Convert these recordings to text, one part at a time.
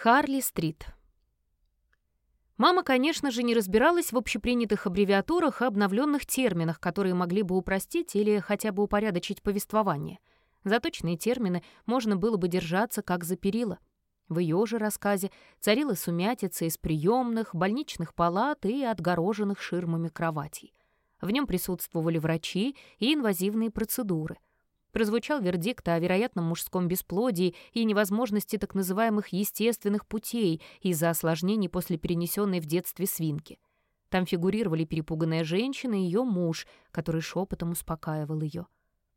Харли-стрит. Мама, конечно же, не разбиралась в общепринятых аббревиатурах и обновленных терминах, которые могли бы упростить или хотя бы упорядочить повествование. За точные термины можно было бы держаться как за перила. В ее же рассказе царила сумятица из приемных, больничных палат и отгороженных ширмами кроватей. В нем присутствовали врачи и инвазивные процедуры. Прозвучал вердикт о вероятном мужском бесплодии и невозможности так называемых естественных путей из-за осложнений после перенесенной в детстве свинки. Там фигурировали перепуганная женщина и ее муж, который шепотом успокаивал ее.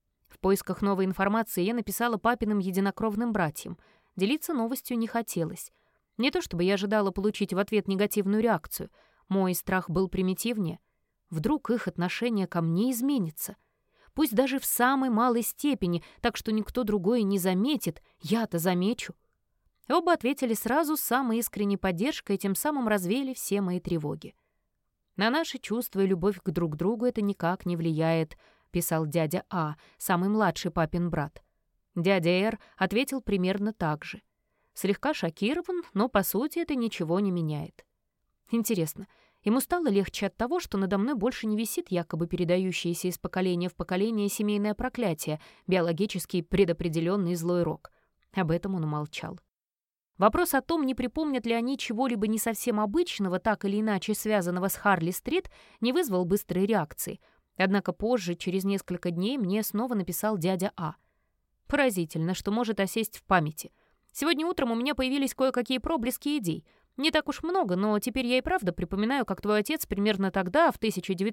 В поисках новой информации я написала папиным единокровным братьям. Делиться новостью не хотелось. Не то чтобы я ожидала получить в ответ негативную реакцию. Мой страх был примитивнее. Вдруг их отношение ко мне изменится. Пусть даже в самой малой степени, так что никто другой не заметит, я-то замечу. Оба ответили сразу с самой искренней поддержкой и тем самым развеяли все мои тревоги. «На наши чувства и любовь к друг другу это никак не влияет», — писал дядя А, самый младший папин брат. Дядя Р ответил примерно так же. Слегка шокирован, но, по сути, это ничего не меняет. Интересно, ему стало легче от того, что надо мной больше не висит якобы передающееся из поколения в поколение семейное проклятие, биологически предопределенный злой рок. Об этом он умолчал. Вопрос о том, не припомнят ли они чего-либо не совсем обычного, так или иначе связанного с Харли-стрит, не вызвал быстрой реакции. Однако позже, через несколько дней, мне снова написал дядя А. Поразительно, что может осесть в памяти. Сегодня утром у меня появились кое-какие проблески идей. Не так уж много, но теперь я и правда припоминаю, как твой отец примерно тогда, в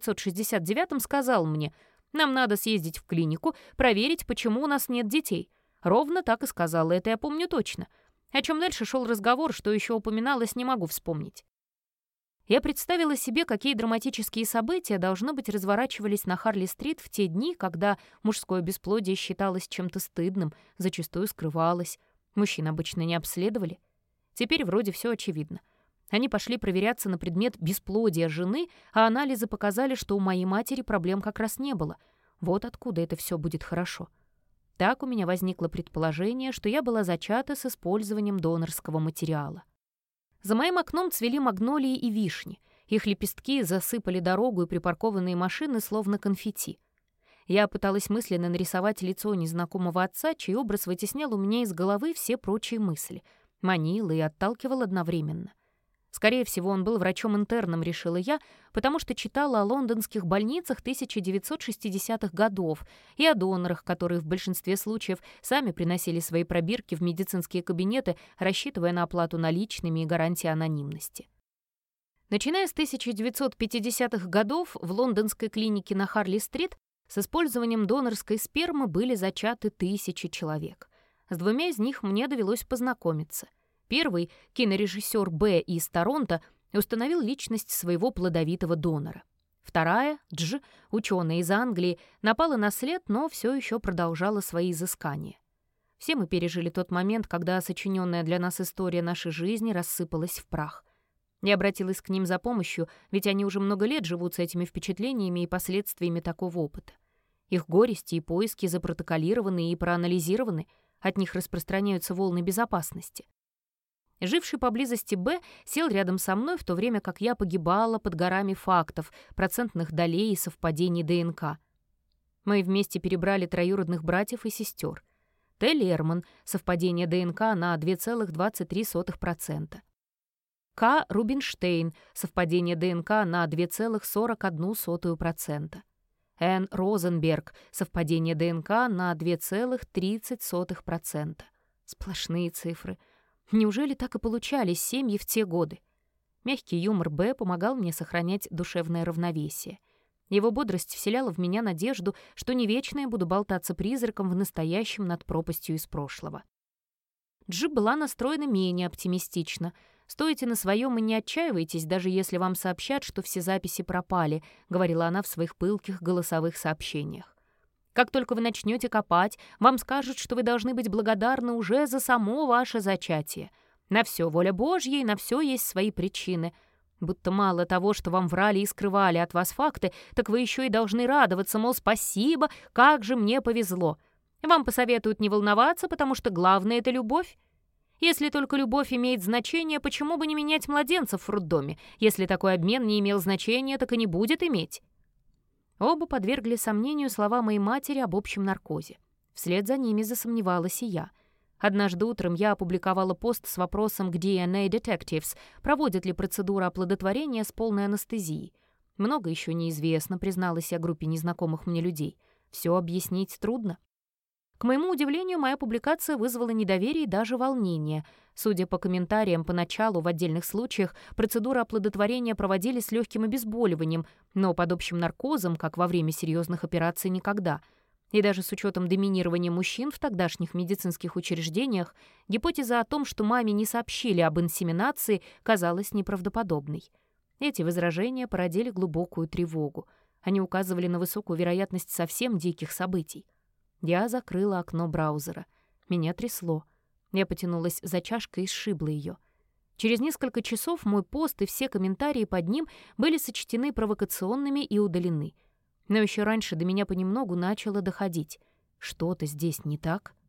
1969-м, сказал мне: «Нам надо съездить в клинику, проверить, почему у нас нет детей». Ровно так и сказал, это я помню точно. О чем дальше шел разговор, что еще упоминалось, не могу вспомнить. Я представила себе, какие драматические события, должно быть, разворачивались на Харли-стрит в те дни, когда мужское бесплодие считалось чем-то стыдным, зачастую скрывалось. Мужчин обычно не обследовали. Теперь вроде все очевидно. Они пошли проверяться на предмет бесплодия жены, а анализы показали, что у моей матери проблем как раз не было. Вот откуда это все будет хорошо. Так у меня возникло предположение, что я была зачата с использованием донорского материала. За моим окном цвели магнолии и вишни. Их лепестки засыпали дорогу и припаркованные машины, словно конфетти. Я пыталась мысленно нарисовать лицо незнакомого отца, чей образ вытеснял у меня из головы все прочие мысли. Манил и отталкивал одновременно. Скорее всего, он был врачом-интерном, решила я, потому что читала о лондонских больницах 1960-х годов и о донорах, которые в большинстве случаев сами приносили свои пробирки в медицинские кабинеты, рассчитывая на оплату наличными и гарантии анонимности. Начиная с 1950-х годов в лондонской клинике на Харли-стрит с использованием донорской спермы были зачаты тысячи человек. С двумя из них мне довелось познакомиться. Первый, кинорежиссер Б из Торонто, установил личность своего плодовитого донора. Вторая, Дж, ученая из Англии, напала на след, но все еще продолжала свои изыскания. Все мы пережили тот момент, когда сочиненная для нас история нашей жизни рассыпалась в прах. Я обратилась к ним за помощью, ведь они уже много лет живут с этими впечатлениями и последствиями такого опыта. Их горести и поиски запротоколированы и проанализированы, от них распространяются волны безопасности. Живший поблизости Б сел рядом со мной, в то время как я погибала под горами фактов, процентных долей и совпадений ДНК. Мы вместе перебрали троюродных братьев и сестер. Т. Лерман, совпадение ДНК на 2,23%. К. Рубинштейн, совпадение ДНК на 2,41%. Н. Розенберг, совпадение ДНК на 2,30%. Сплошные цифры. Неужели так и получались семьи в те годы? Мягкий юмор Б помогал мне сохранять душевное равновесие. Его бодрость вселяла в меня надежду, что не вечно я буду болтаться призраком в настоящем над пропастью из прошлого. Джи была настроена менее оптимистично. «Стойте на своем и не отчаивайтесь, даже если вам сообщат, что все записи пропали», — говорила она в своих пылких голосовых сообщениях. Как только вы начнете копать, вам скажут, что вы должны быть благодарны уже за само ваше зачатие. На все воля Божья, и на все есть свои причины. Будто мало того, что вам врали и скрывали от вас факты, так вы еще и должны радоваться, мол, спасибо, как же мне повезло. Вам посоветуют не волноваться, потому что главное — это любовь. Если только любовь имеет значение, почему бы не менять младенцев в роддоме? Если такой обмен не имел значения, так и не будет иметь». Оба подвергли сомнению слова моей матери об общем наркозе. Вслед за ними засомневалась и я. Однажды утром я опубликовала пост с вопросом к DNA Detectives, проводят ли процедуру оплодотворения с полной анестезией. Много еще неизвестно, призналась я группе незнакомых мне людей. Все объяснить трудно. К моему удивлению, моя публикация вызвала недоверие и даже волнение. Судя по комментариям, поначалу в отдельных случаях процедуры оплодотворения проводили с легким обезболиванием, но под общим наркозом, как во время серьезных операций, никогда. И даже с учетом доминирования мужчин в тогдашних медицинских учреждениях, гипотеза о том, что маме не сообщили об инсеминации, казалась неправдоподобной. Эти возражения породили глубокую тревогу. Они указывали на высокую вероятность совсем диких событий. Я закрыла окно браузера. Меня трясло. Я потянулась за чашкой и сшибла ее. Через несколько часов мой пост и все комментарии под ним были сочтены провокационными и удалены. Но еще раньше до меня понемногу начало доходить. Что-то здесь не так.